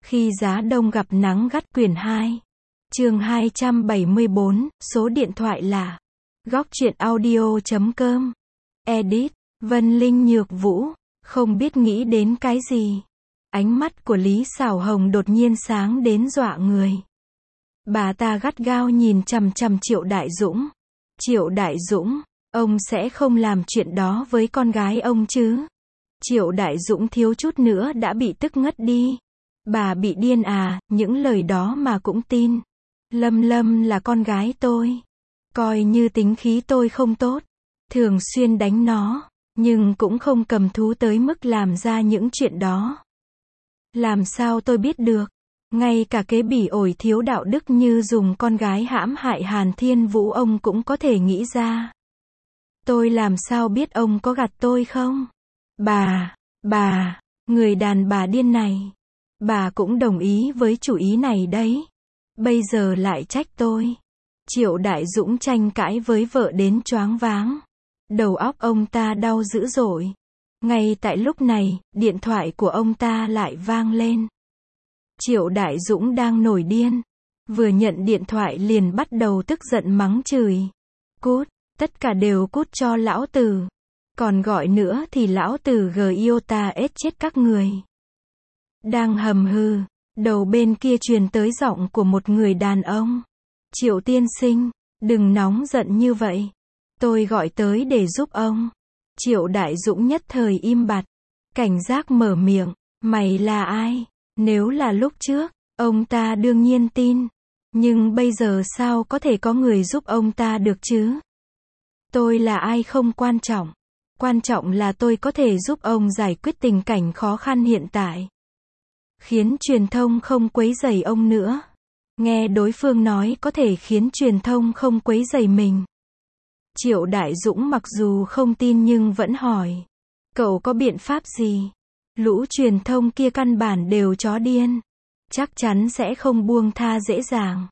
Khi giá đông gặp nắng gắt quyển 2. Chương 274, số điện thoại là goctruyện.audio.com. Edit, Vân Linh Nhược Vũ, không biết nghĩ đến cái gì. Ánh mắt của Lý Sảo Hồng đột nhiên sáng đến dọa người. Bà ta gắt gao nhìn chằm chằm Triệu Đại Dũng. Triệu Đại Dũng, ông sẽ không làm chuyện đó với con gái ông chứ? Triệu Đại Dũng thiếu chút nữa đã bị tức ngất đi. Bà bị điên à, những lời đó mà cũng tin. Lâm Lâm là con gái tôi. Coi như tính khí tôi không tốt. Thường xuyên đánh nó, nhưng cũng không cầm thú tới mức làm ra những chuyện đó. Làm sao tôi biết được? Ngay cả cái bỉ ổi thiếu đạo đức như dùng con gái hãm hại Hàn Thiên Vũ ông cũng có thể nghĩ ra. Tôi làm sao biết ông có gạt tôi không? Bà, người đàn bà điên này. Bà cũng đồng ý với chủ ý này đấy. Bây giờ lại trách tôi. Triệu Đại Dũng tranh cãi với vợ đến choáng váng. Đầu óc ông ta đau dữ dội. Ngay tại lúc này, điện thoại của ông ta lại vang lên. Triệu Đại Dũng đang nổi điên. Vừa nhận điện thoại liền bắt đầu tức giận mắng chửi. Cút, tất cả đều cút cho lão tử. Còn gọi nữa thì lão tử giota ết chết các người. Đang hầm hừ, đầu bên kia truyền tới giọng của một người đàn ông. Triệu tiên sinh, đừng nóng giận như vậy. Tôi gọi tới để giúp ông. Triệu Đại Dũng nhất thời im bặt. Cảnh giác mở miệng. Mày là ai? Nếu là lúc trước, ông ta đương nhiên tin. Nhưng bây giờ sao có thể có người giúp ông ta được chứ? Tôi là ai không quan trọng. Quan trọng là tôi có thể giúp ông giải quyết tình cảnh khó khăn hiện tại. Khiến truyền thông không quấy rầy ông nữa. Nghe đối phương nói có thể khiến truyền thông không quấy rầy mình. Triệu Đại Dũng mặc dù không tin nhưng vẫn hỏi. Cậu có biện pháp gì? Lũ truyền thông kia căn bản đều chó điên. Chắc chắn sẽ không buông tha dễ dàng.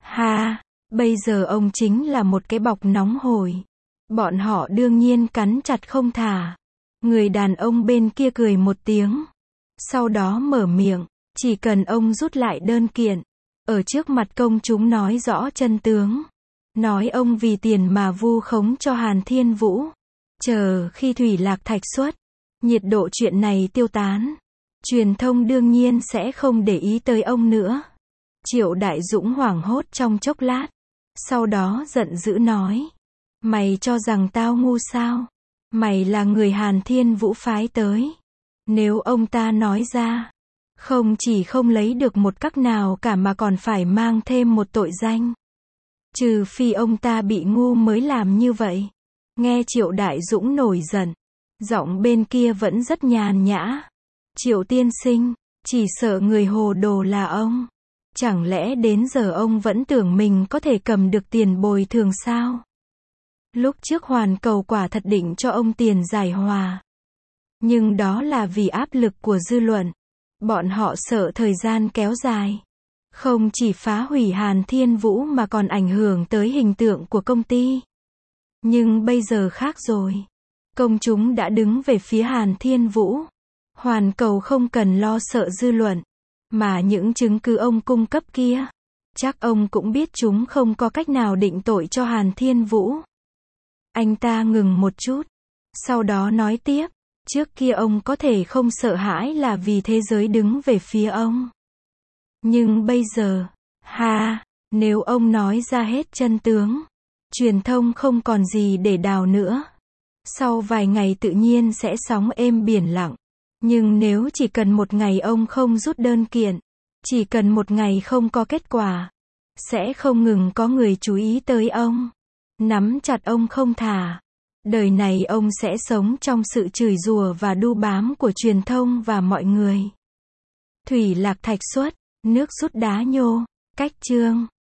Ha, bây giờ ông chính là một cái bọc nóng hổi. Bọn họ đương nhiên cắn chặt không thả. Người đàn ông bên kia cười một tiếng. Sau đó mở miệng. Chỉ cần ông rút lại đơn kiện. Ở trước mặt công chúng nói rõ chân tướng. Nói ông vì tiền mà vu khống cho Hàn Thiên Vũ. Chờ khi Thủy Lạc Thạch xuất. Nhiệt độ chuyện này tiêu tán. Truyền thông đương nhiên sẽ không để ý tới ông nữa. Triệu Đại Dũng hoảng hốt trong chốc lát. Sau đó giận dữ nói. Mày cho rằng tao ngu sao? Mày là người Hàn Thiên Vũ phái tới. Nếu ông ta nói ra. Không chỉ không lấy được một cách nào cả mà còn phải mang thêm một tội danh. Trừ phi ông ta bị ngu mới làm như vậy. Nghe Triệu Đại Dũng nổi giận. Giọng bên kia vẫn rất nhàn nhã. Triệu tiên sinh, chỉ sợ người hồ đồ là ông. Chẳng lẽ đến giờ ông vẫn tưởng mình có thể cầm được tiền bồi thường sao? Lúc trước Hoàn Cầu quả thật định cho ông tiền giải hòa. Nhưng đó là vì áp lực của dư luận. Bọn họ sợ thời gian kéo dài. Không chỉ phá hủy Hàn Thiên Vũ mà còn ảnh hưởng tới hình tượng của công ty. Nhưng bây giờ khác rồi. Công chúng đã đứng về phía Hàn Thiên Vũ. Hoàn Cầu không cần lo sợ dư luận. Mà những chứng cứ ông cung cấp kia. Chắc ông cũng biết chúng không có cách nào định tội cho Hàn Thiên Vũ. Anh ta ngừng một chút. Sau đó nói tiếp. Trước kia ông có thể không sợ hãi là vì thế giới đứng về phía ông. Nhưng bây giờ, nếu ông nói ra hết chân tướng, truyền thông không còn gì để đào nữa. Sau vài ngày tự nhiên sẽ sóng êm biển lặng. Nhưng nếu chỉ cần một ngày ông không rút đơn kiện, chỉ cần một ngày không có kết quả, sẽ không ngừng có người chú ý tới ông. Nắm chặt ông không thả. Đời này ông sẽ sống trong sự chửi rủa và đu bám của truyền thông và mọi người. Thủy Lạc Thạch xuất, nước rút đá nhô, cách chương.